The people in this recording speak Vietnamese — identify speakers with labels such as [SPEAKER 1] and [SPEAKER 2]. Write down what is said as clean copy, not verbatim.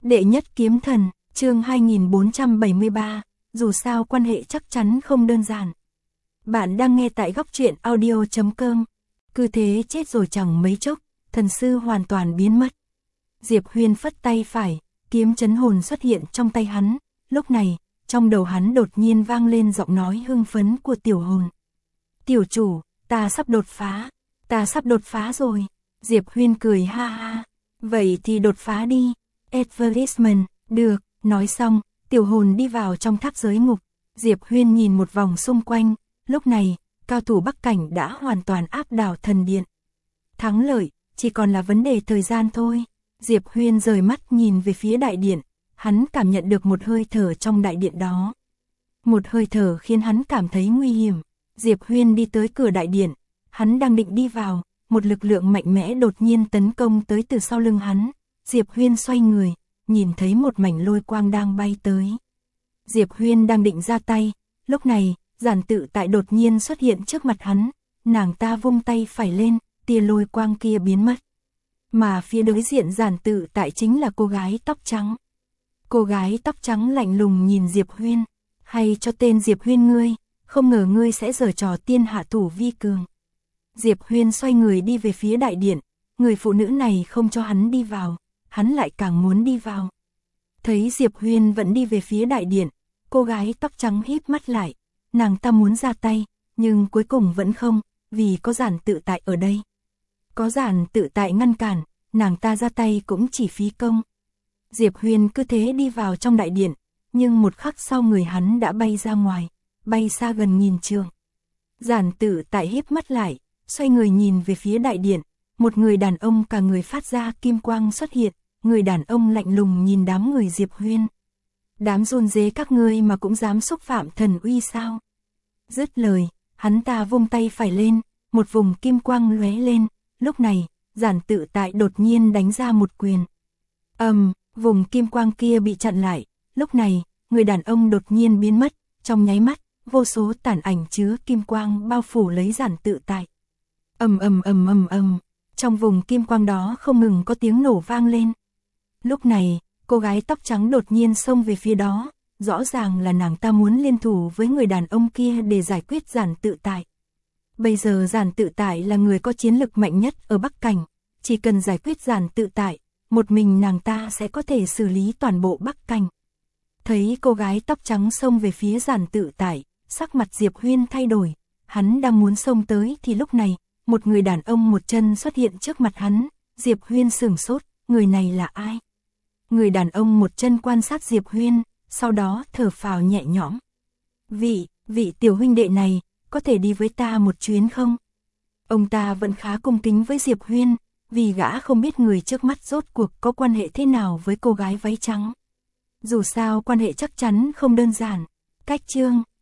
[SPEAKER 1] Đệ nhất kiếm thần, chương 2473, dù sao quan hệ chắc chắn không đơn giản. Bạn đang nghe tại góc truyện audio.com. Cứ thế chết rồi chẳng mấy chốc, thần sư hoàn toàn biến mất. Diệp Huyên phất tay phải, kiếm chấn hồn xuất hiện trong tay hắn. Lúc này, trong đầu hắn đột nhiên vang lên giọng nói hưng phấn của tiểu hồn. Tiểu chủ, ta sắp đột phá rồi. Diệp Huyên cười ha ha. Vậy thì đột phá đi. Advertisement, được, nói xong, tiểu hồn đi vào trong tháp giới ngục. Diệp Huyên nhìn một vòng xung quanh, lúc này, cao thủ Bắc Cảnh đã hoàn toàn áp đảo thần điện. Thắng lợi, chỉ còn là vấn đề thời gian thôi. Diệp Huyên rời mắt nhìn về phía đại điện, hắn cảm nhận được một hơi thở trong đại điện đó. Một hơi thở khiến hắn cảm thấy nguy hiểm. Diệp Huyên đi tới cửa đại điện, hắn đang định đi vào, một lực lượng mạnh mẽ đột nhiên tấn công tới từ sau lưng hắn. Diệp Huyên xoay người, nhìn thấy một mảnh lôi quang đang bay tới. Diệp Huyên đang định ra tay, lúc này, Giản Tự Tại đột nhiên xuất hiện trước mặt hắn, nàng ta vung tay phải lên, tia lôi quang kia biến mất. Mà phía đối diện Giản Tự Tại chính là cô gái tóc trắng. Cô gái tóc trắng lạnh lùng nhìn Diệp Huyên, hay cho tên Diệp Huyên ngươi, không ngờ ngươi sẽ giở trò tiên hạ thủ vi cường. Diệp Huyên xoay người đi về phía đại điện, người phụ nữ này không cho hắn đi vào, hắn lại càng muốn đi vào. Thấy Diệp Huyên vẫn đi về phía đại điện, cô gái tóc trắng híp mắt lại, nàng ta muốn ra tay, nhưng cuối cùng vẫn không, vì có Giản Tự Tại ở đây. Có Giản Tự Tại ngăn cản, nàng ta ra tay cũng chỉ phí công. Diệp Huyên cứ thế đi vào trong đại điện, nhưng một khắc sau người hắn đã bay ra ngoài, bay xa gần nghìn trượng. Giản Tự Tại híp mắt lại, xoay người nhìn về phía đại điện, một người đàn ông cả người phát ra kim quang xuất hiện, người đàn ông lạnh lùng nhìn đám người Diệp Huyên. Đám run rế các ngươi mà cũng dám xúc phạm thần uy sao? Dứt lời, hắn ta vung tay phải lên, một vùng kim quang lóe lên, lúc này, Giản Tự Tại đột nhiên đánh ra một quyền. Vùng kim quang kia bị chặn lại, lúc này, người đàn ông đột nhiên biến mất, trong nháy mắt, vô số tàn ảnh chứa kim quang bao phủ lấy Giản Tự Tại. Trong vùng kim quang đó không ngừng có tiếng nổ vang lên. Lúc này, cô gái tóc trắng đột nhiên xông về phía đó, rõ ràng là nàng ta muốn liên thủ với người đàn ông kia để giải quyết Giản Tự Tại. Bây giờ Giản Tự Tại là người có chiến lực mạnh nhất ở Bắc Cảnh, chỉ cần giải quyết Giản Tự Tại, một mình nàng ta sẽ có thể xử lý toàn bộ Bắc Cảnh. Thấy cô gái tóc trắng xông về phía Giản Tự Tại, sắc mặt Diệp Huyên thay đổi, hắn đang muốn xông tới thì lúc này, một người đàn ông một chân xuất hiện trước mặt hắn. Diệp Huyên sửng sốt, người này là ai? Người đàn ông một chân quan sát Diệp Huyên, sau đó thở phào nhẹ nhõm. Vị tiểu huynh đệ này, có thể đi với ta một chuyến không? Ông ta vẫn khá cung kính với Diệp Huyên, vì gã không biết người trước mắt rốt cuộc có quan hệ thế nào với cô gái váy trắng. Dù sao quan hệ chắc chắn không đơn giản. Cách chương